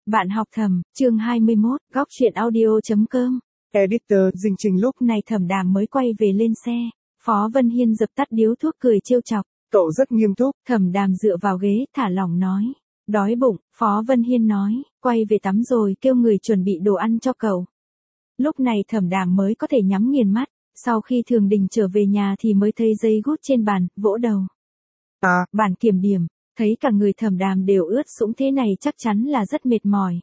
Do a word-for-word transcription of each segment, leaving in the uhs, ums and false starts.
Bạn học thầm, chương hai mươi mốt, góc truyện audio.com. Editor, Dinh Trình lúc này Thẩm Đàm mới quay về lên xe, Phó Vân Hiên dập tắt điếu thuốc cười trêu chọc. Cậu rất nghiêm túc. Thẩm Đàm dựa vào ghế, thả lỏng nói. Đói bụng, Phó Vân Hiên nói, quay về tắm rồi kêu người chuẩn bị đồ ăn cho cậu. Lúc này Thẩm Đàm mới có thể nhắm nghiền mắt, sau khi Thường Đình trở về nhà thì mới thấy giấy gút trên bàn, vỗ đầu. À, bản kiểm điểm. Thấy cả người Thẩm Đàm đều ướt sũng thế này chắc chắn là rất mệt mỏi.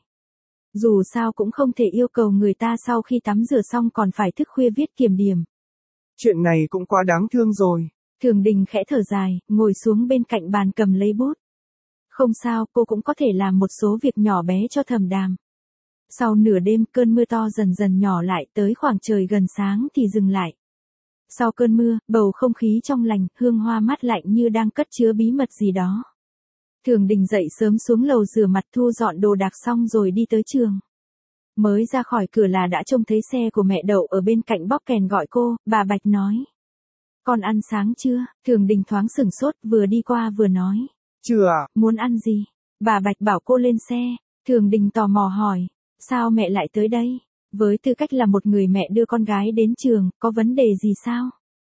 Dù sao cũng không thể yêu cầu người ta sau khi tắm rửa xong còn phải thức khuya viết kiểm điểm. Chuyện này cũng quá đáng thương rồi. Thường Đình khẽ thở dài, ngồi xuống bên cạnh bàn cầm lấy bút. Không sao, cô cũng có thể làm một số việc nhỏ bé cho Thẩm Đàm. Sau nửa đêm cơn mưa to dần dần nhỏ lại, tới khoảng trời gần sáng thì dừng lại. Sau cơn mưa, bầu không khí trong lành, hương hoa mát lạnh như đang cất chứa bí mật gì đó. Thường Đình dậy sớm xuống lầu rửa mặt thu dọn đồ đạc xong rồi đi tới trường. Mới ra khỏi cửa là đã trông thấy xe của mẹ đậu ở bên cạnh bóp kèn gọi cô, bà Bạch nói. Con ăn sáng chưa? Thường Đình thoáng sửng sốt, vừa đi qua vừa nói. Chưa ạ. Muốn ăn gì? Bà Bạch bảo cô lên xe. Thường Đình tò mò hỏi. Sao mẹ lại tới đây? Với tư cách là một người mẹ đưa con gái đến trường, có vấn đề gì sao?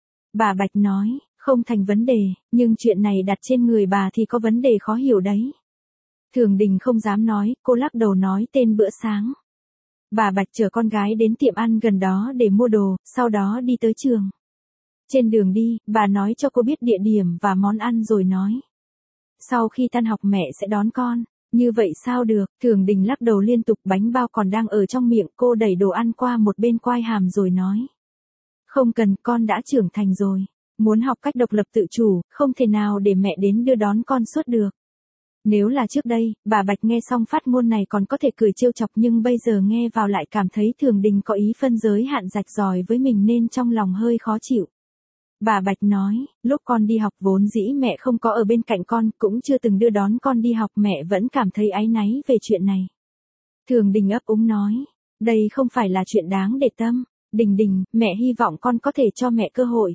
Bà Bạch nói. Không thành vấn đề, nhưng chuyện này đặt trên người bà thì có vấn đề khó hiểu đấy. Thường Đình không dám nói, cô lắc đầu nói tên bữa sáng. Bà Bạch chở con gái đến tiệm ăn gần đó để mua đồ, sau đó đi tới trường. Trên đường đi, bà nói cho cô biết địa điểm và món ăn rồi nói. Sau khi tan học mẹ sẽ đón con. Như vậy sao được? Thường Đình lắc đầu liên tục, bánh bao còn đang ở trong miệng, cô đẩy đồ ăn qua một bên quai hàm rồi nói. Không cần, con đã trưởng thành rồi. Muốn học cách độc lập tự chủ, không thể nào để mẹ đến đưa đón con suốt được. Nếu là trước đây, bà Bạch nghe xong phát ngôn này còn có thể cười trêu chọc, nhưng bây giờ nghe vào lại cảm thấy Thường Đình có ý phân giới hạn rạch ròi với mình nên trong lòng hơi khó chịu. Bà Bạch nói, lúc con đi học vốn dĩ mẹ không có ở bên cạnh con, cũng chưa từng đưa đón con đi học, mẹ vẫn cảm thấy áy náy về chuyện này. Thường Đình ấp úng nói, đây không phải là chuyện đáng để tâm. Đình Đình, mẹ hy vọng con có thể cho mẹ cơ hội.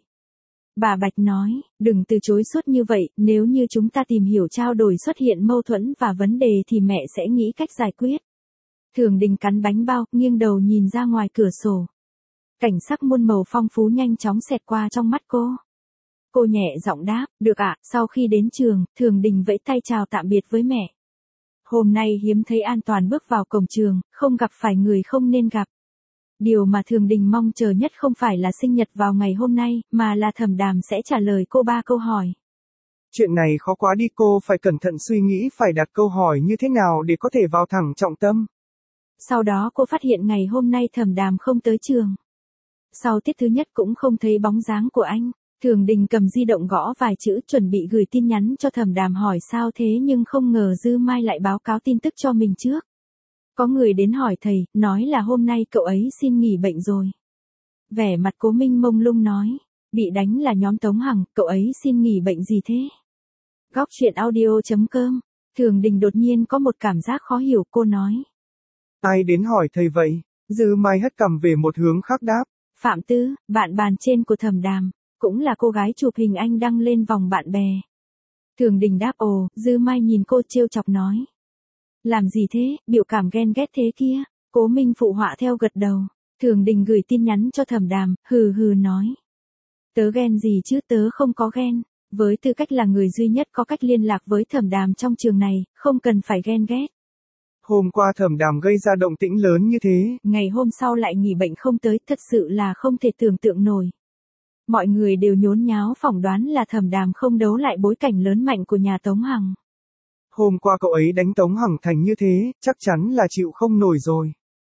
Bà Bạch nói, đừng từ chối suốt như vậy, nếu như chúng ta tìm hiểu trao đổi xuất hiện mâu thuẫn và vấn đề thì mẹ sẽ nghĩ cách giải quyết. Thường Đình cắn bánh bao, nghiêng đầu nhìn ra ngoài cửa sổ. Cảnh sắc muôn màu phong phú nhanh chóng xẹt qua trong mắt cô. Cô nhẹ giọng đáp, được ạ. Sau khi đến trường, Thường Đình vẫy tay chào tạm biệt với mẹ. Hôm nay hiếm thấy An Toàn bước vào cổng trường, không gặp phải người không nên gặp. Điều mà Thường Đình mong chờ nhất không phải là sinh nhật vào ngày hôm nay, mà là Thẩm Đàm sẽ trả lời cô ba câu hỏi. Chuyện này khó quá đi, cô phải cẩn thận suy nghĩ phải đặt câu hỏi như thế nào để có thể vào thẳng trọng tâm. Sau đó cô phát hiện ngày hôm nay Thẩm Đàm không tới trường. Sau tiết thứ nhất cũng không thấy bóng dáng của anh. Thường Đình cầm di động gõ vài chữ chuẩn bị gửi tin nhắn cho Thẩm Đàm hỏi sao thế, nhưng không ngờ Dư Mai lại báo cáo tin tức cho mình trước. Có người đến hỏi thầy, nói là hôm nay cậu ấy xin nghỉ bệnh rồi. Vẻ mặt Cố Minh mông lung nói, bị đánh là nhóm Tống Hằng, cậu ấy xin nghỉ bệnh gì thế? Góc truyện audio.com. Thường Đình đột nhiên có một cảm giác khó hiểu, cô nói. Ai đến hỏi thầy vậy? Dư Mai hất cằm về một hướng khác đáp. Phạm Tư, bạn bàn trên của Thẩm Đàm, cũng là cô gái chụp hình anh đăng lên vòng bạn bè. Thường Đình đáp ồ, Dư Mai nhìn cô trêu chọc nói. Làm gì thế, biểu cảm ghen ghét thế kia. Cố Minh phụ họa theo gật đầu. Thường Đình gửi tin nhắn cho Thẩm Đàm, hừ hừ nói. Tớ ghen gì chứ, tớ không có ghen. Với tư cách là người duy nhất có cách liên lạc với Thẩm Đàm trong trường này, không cần phải ghen ghét. Hôm qua Thẩm Đàm gây ra động tĩnh lớn như thế. Ngày hôm sau lại nghỉ bệnh không tới, thật sự là không thể tưởng tượng nổi. Mọi người đều nhốn nháo phỏng đoán là Thẩm Đàm không đấu lại bối cảnh lớn mạnh của nhà Tống Hằng. Hôm qua cậu ấy đánh Tống Hằng thành như thế, chắc chắn là chịu không nổi rồi.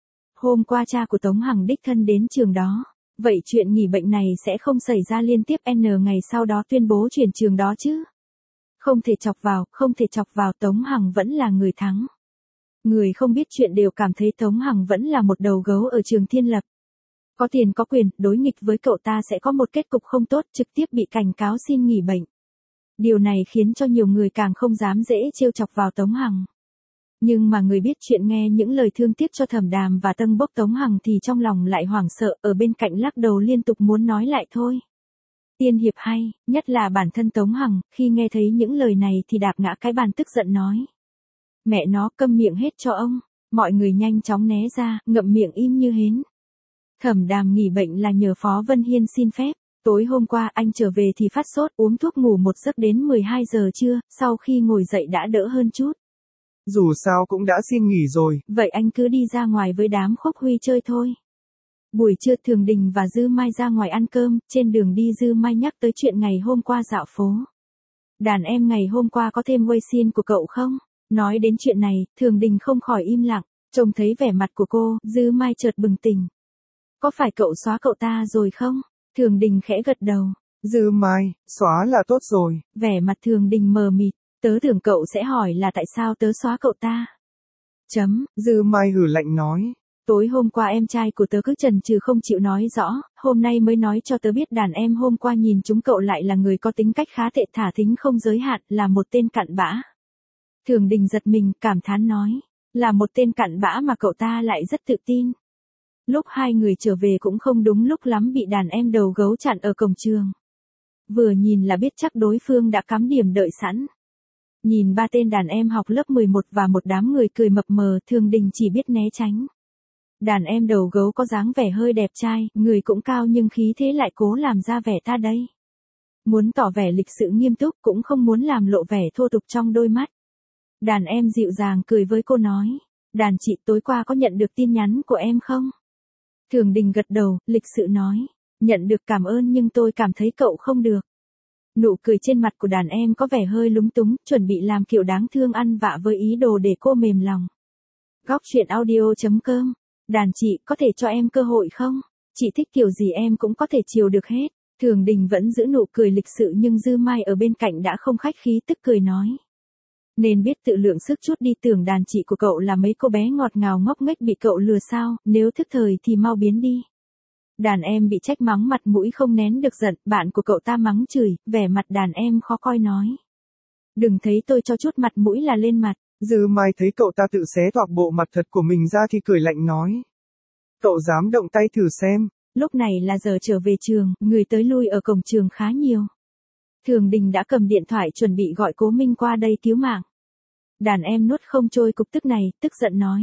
Hôm qua cha của Tống Hằng đích thân đến trường đó. Vậy chuyện nghỉ bệnh này sẽ không xảy ra liên tiếp N ngày sau đó tuyên bố chuyển trường đó chứ? Không thể chọc vào, không thể chọc vào, Tống Hằng vẫn là người thắng. Người không biết chuyện đều cảm thấy Tống Hằng vẫn là một đầu gấu ở trường Thiên Lập. Có tiền có quyền, đối nghịch với cậu ta sẽ có một kết cục không tốt, trực tiếp bị cảnh cáo xin nghỉ bệnh. Điều này khiến cho nhiều người càng không dám dễ trêu chọc vào Tống Hằng. Nhưng mà người biết chuyện nghe những lời thương tiếc cho Thẩm Đàm và tâng bốc Tống Hằng thì trong lòng lại hoảng sợ, ở bên cạnh lắc đầu liên tục muốn nói lại thôi. Tiên hiệp hay, nhất là bản thân Tống Hằng, khi nghe thấy những lời này thì đạp ngã cái bàn tức giận nói. Mẹ nó câm miệng hết cho ông. Mọi người nhanh chóng né ra, ngậm miệng im như hến. Thẩm Đàm nghỉ bệnh là nhờ Phó Vân Hiên xin phép. Tối hôm qua anh trở về thì phát sốt, uống thuốc ngủ một giấc đến mười hai giờ trưa, sau khi ngồi dậy đã đỡ hơn chút. Dù sao cũng đã xin nghỉ rồi. Vậy anh cứ đi ra ngoài với đám Khúc Huy chơi thôi. Buổi trưa Thường Đình và Dư Mai ra ngoài ăn cơm, trên đường đi Dư Mai nhắc tới chuyện ngày hôm qua dạo phố. Đàn em ngày hôm qua có thêm Weixin của cậu không? Nói đến chuyện này, Thường Đình không khỏi im lặng, trông thấy vẻ mặt của cô, Dư Mai chợt bừng tỉnh. Có phải cậu xóa cậu ta rồi không? Thường Đình khẽ gật đầu. Dư Mai, xóa là tốt rồi. Vẻ mặt Thường Đình mờ mịt, tớ tưởng cậu sẽ hỏi là tại sao tớ xóa cậu ta. Chấm, Dư Mai hừ lạnh nói. Tối hôm qua em trai của tớ cứ chần chừ không chịu nói rõ, hôm nay mới nói cho tớ biết đàn em hôm qua nhìn chúng cậu lại là người có tính cách khá tệ, thả thính không giới hạn, là một tên cặn bã. Thường Đình giật mình, cảm thán nói, là một tên cặn bã mà cậu ta lại rất tự tin. Lúc hai người trở về cũng không đúng lúc lắm bị đàn em đầu gấu chặn ở cổng trường. Vừa nhìn là biết chắc đối phương đã cắm điểm đợi sẵn. Nhìn ba tên đàn em học lớp mười một và một đám người cười mập mờ, Thường Đình chỉ biết né tránh. Đàn em đầu gấu có dáng vẻ hơi đẹp trai, người cũng cao nhưng khí thế lại cố làm ra vẻ ta đây. Muốn tỏ vẻ lịch sự nghiêm túc cũng không muốn làm lộ vẻ thô tục trong đôi mắt. Đàn em dịu dàng cười với cô nói, đàn chị tối qua có nhận được tin nhắn của em không? Thường Đình gật đầu, lịch sự nói, nhận được cảm ơn nhưng tôi cảm thấy cậu không được. Nụ cười trên mặt của đàn em có vẻ hơi lúng túng, chuẩn bị làm kiểu đáng thương ăn vạ với ý đồ để cô mềm lòng. Góc truyện audio chấm com. Đàn chị, có thể cho em cơ hội không? Chị thích kiểu gì em cũng có thể chiều được hết. Thường Đình vẫn giữ nụ cười lịch sự nhưng Dư Mai ở bên cạnh đã không khách khí, tức cười nói. Nên biết tự lượng sức chút đi, tưởng đàn chị của cậu là mấy cô bé ngọt ngào ngốc nghếch bị cậu lừa sao, nếu thức thời thì mau biến đi. Đàn em bị trách mắng mặt mũi không nén được giận, bạn của cậu ta mắng chửi, vẻ mặt đàn em khó coi nói. Đừng thấy tôi cho chút mặt mũi là lên mặt. Dư Mai thấy cậu ta tự xé toạc bộ mặt thật của mình ra thì cười lạnh nói. Cậu dám động tay thử xem. Lúc này là giờ trở về trường, người tới lui ở cổng trường khá nhiều. Thường Đình đã cầm điện thoại chuẩn bị gọi Cố Minh qua đây cứu mạng. Đàn em nuốt không trôi cục tức này, tức giận nói.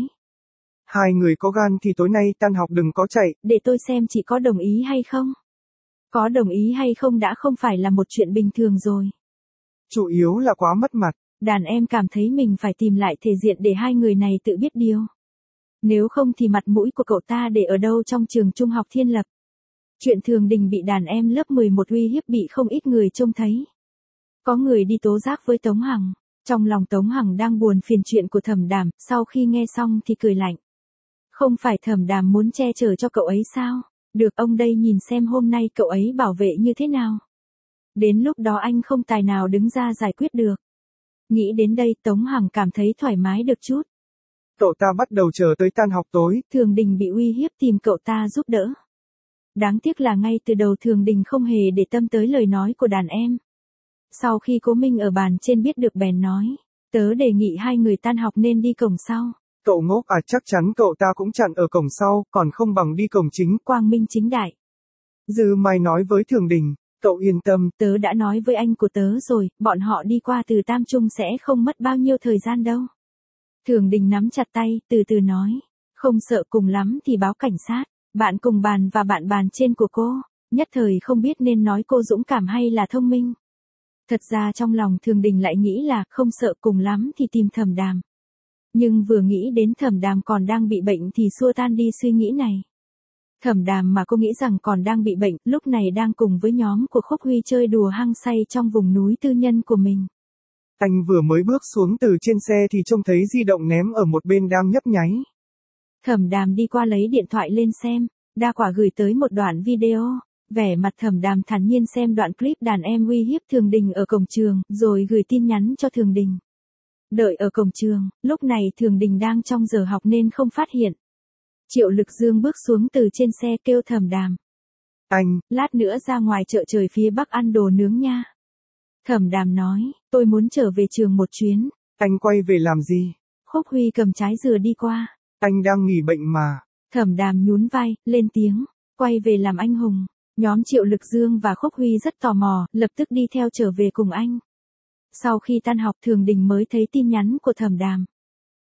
Hai người có gan thì tối nay tan học đừng có chạy. Để tôi xem chị có đồng ý hay không. Có đồng ý hay không đã không phải là một chuyện bình thường rồi. Chủ yếu là quá mất mặt. Đàn em cảm thấy mình phải tìm lại thể diện để hai người này tự biết điều. Nếu không thì mặt mũi của cậu ta để ở đâu trong trường trung học Thiên Lập. Chuyện Thường Đình bị đàn em lớp mười một uy hiếp bị không ít người trông thấy. Có người đi tố giác với Tống Hằng. Trong lòng Tống Hằng đang buồn phiền chuyện của Thẩm Đàm, sau khi nghe xong thì cười lạnh. Không phải Thẩm Đàm muốn che chở cho cậu ấy sao? Được, ông đây nhìn xem hôm nay cậu ấy bảo vệ như thế nào. Đến lúc đó anh không tài nào đứng ra giải quyết được. Nghĩ đến đây Tống Hằng cảm thấy thoải mái được chút. Cậu ta bắt đầu chờ tới tan học tối. Thường Đình bị uy hiếp tìm cậu ta giúp đỡ. Đáng tiếc là ngay từ đầu Thường Đình không hề để tâm tới lời nói của đàn em. Sau khi Cố Minh ở bàn trên biết được bèn nói. Tớ đề nghị hai người tan học nên đi cổng sau. Cậu ngốc à, chắc chắn cậu ta cũng chặn ở cổng sau, còn không bằng đi cổng chính. Quang minh chính đại. Dư Mai nói với Thường Đình. Cậu yên tâm. Tớ đã nói với anh của tớ rồi, bọn họ đi qua từ Tam Trung sẽ không mất bao nhiêu thời gian đâu. Thường Đình nắm chặt tay, từ từ nói. Không sợ, cùng lắm thì báo cảnh sát. Bạn cùng bàn và bạn bàn trên của cô. Nhất thời không biết nên nói cô dũng cảm hay là thông minh. Thật ra trong lòng Thường Đình lại nghĩ là không sợ, cùng lắm thì tìm Thẩm Đàm. Nhưng vừa nghĩ đến Thẩm Đàm còn đang bị bệnh thì xua tan đi suy nghĩ này. Thẩm Đàm mà cô nghĩ rằng còn đang bị bệnh, lúc này đang cùng với nhóm của Khúc Huy chơi đùa hăng say trong vùng núi tư nhân của mình. Anh vừa mới bước xuống từ trên xe thì trông thấy di động ném ở một bên đang nhấp nháy. Thẩm Đàm đi qua lấy điện thoại lên xem, Đa Quả gửi tới một đoạn video. Vẻ mặt Thẩm Đàm thản nhiên xem đoạn clip đàn em uy hiếp Thường Đình ở cổng trường, rồi gửi tin nhắn cho Thường Đình. Đợi ở cổng trường, lúc này Thường Đình đang trong giờ học nên không phát hiện. Triệu Lực Dương bước xuống từ trên xe kêu Thẩm Đàm. Anh, lát nữa ra ngoài chợ trời phía Bắc ăn đồ nướng nha. Thẩm Đàm nói, tôi muốn trở về trường một chuyến. Anh quay về làm gì? Khúc Huy cầm trái dừa đi qua. Anh đang nghỉ bệnh mà. Thẩm Đàm nhún vai, lên tiếng, quay về làm anh hùng. Nhóm Triệu Lực Dương và Khúc Huy rất tò mò, lập tức đi theo trở về cùng anh. Sau khi tan học Thường Đình mới thấy tin nhắn của Thẩm Đàm.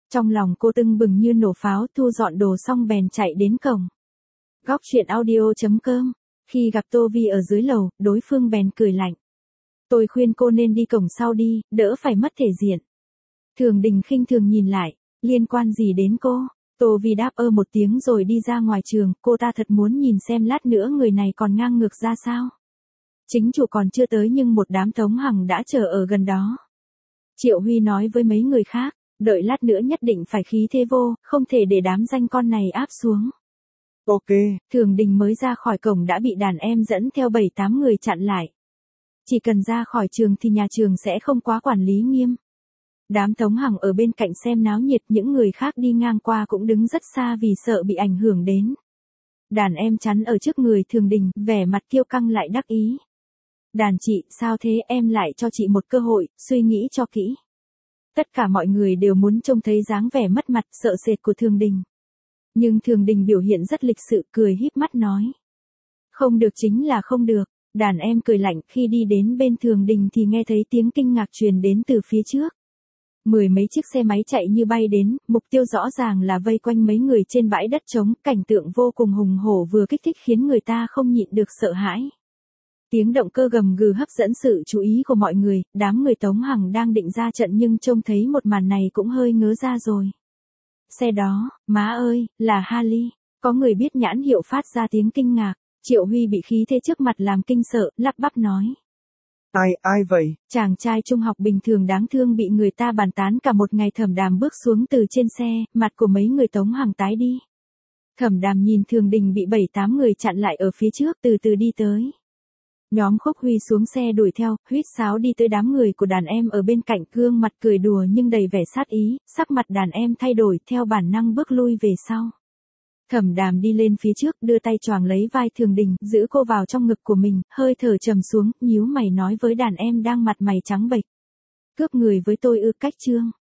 Trong lòng cô tưng bừng như nổ pháo, thu dọn đồ xong bèn chạy đến cổng. Góc truyện audio.com. Khi gặp Tô Vi ở dưới lầu, đối phương bèn cười lạnh. Tôi khuyên cô nên đi cổng sau đi, đỡ phải mất thể diện. Thường Đình khinh thường nhìn lại, liên quan gì đến cô? Tô Vi đáp ơ một tiếng rồi đi ra ngoài trường, cô ta thật muốn nhìn xem lát nữa người này còn ngang ngược ra sao. Chính chủ còn chưa tới nhưng một đám Tống Hằng đã chờ ở gần đó. Triệu Huy nói với mấy người khác, đợi lát nữa nhất định phải khí thế vô, không thể để đám danh con này áp xuống. Ok. Thường Đình mới ra khỏi cổng đã bị đàn em dẫn theo bảy tám người chặn lại. Chỉ cần ra khỏi trường thì nhà trường sẽ không quá quản lý nghiêm. Đám Tống Hằng ở bên cạnh xem náo nhiệt, những người khác đi ngang qua cũng đứng rất xa vì sợ bị ảnh hưởng đến. Đàn em chắn ở trước người Thường Đình, vẻ mặt kiêu căng lại đắc ý. Đàn chị, sao thế, em lại cho chị một cơ hội, suy nghĩ cho kỹ. Tất cả mọi người đều muốn trông thấy dáng vẻ mất mặt, sợ sệt của Thường Đình. Nhưng Thường Đình biểu hiện rất lịch sự, cười híp mắt nói. Không được chính là không được. Đàn em cười lạnh, khi đi đến bên Thường Đình thì nghe thấy tiếng kinh ngạc truyền đến từ phía trước. Mười mấy chiếc xe máy chạy như bay đến, mục tiêu rõ ràng là vây quanh mấy người trên bãi đất trống, cảnh tượng vô cùng hùng hổ vừa kích thích khiến người ta không nhịn được sợ hãi. Tiếng động cơ gầm gừ hấp dẫn sự chú ý của mọi người, đám người Tống Hằng đang định ra trận nhưng trông thấy một màn này cũng hơi ngớ ra rồi. Xe đó, má ơi, là Harley. Có người biết nhãn hiệu phát ra tiếng kinh ngạc. Triệu Huy bị khí thế trước mặt làm kinh sợ, lắp bắp nói. Ai, ai vậy? Chàng trai trung học bình thường đáng thương bị người ta bàn tán cả một ngày. Thẩm Đàm bước xuống từ trên xe, mặt của mấy người Tống Hằng tái đi. Thẩm Đàm nhìn Thường Đình bị bảy tám người chặn lại ở phía trước, từ từ đi tới. Nhóm Khúc Huy xuống xe đuổi theo, huýt sáo đi tới đám người của đàn em ở bên cạnh, gương mặt cười đùa nhưng đầy vẻ sát ý, sắc mặt đàn em thay đổi, theo bản năng bước lui về sau. Thẩm Đàm đi lên phía trước, đưa tay choàng lấy vai Thường Đình, giữ cô vào trong ngực của mình, hơi thở trầm xuống, nhíu mày nói với đàn em đang mặt mày trắng bệch. Cướp người với tôi ư? Cách trương.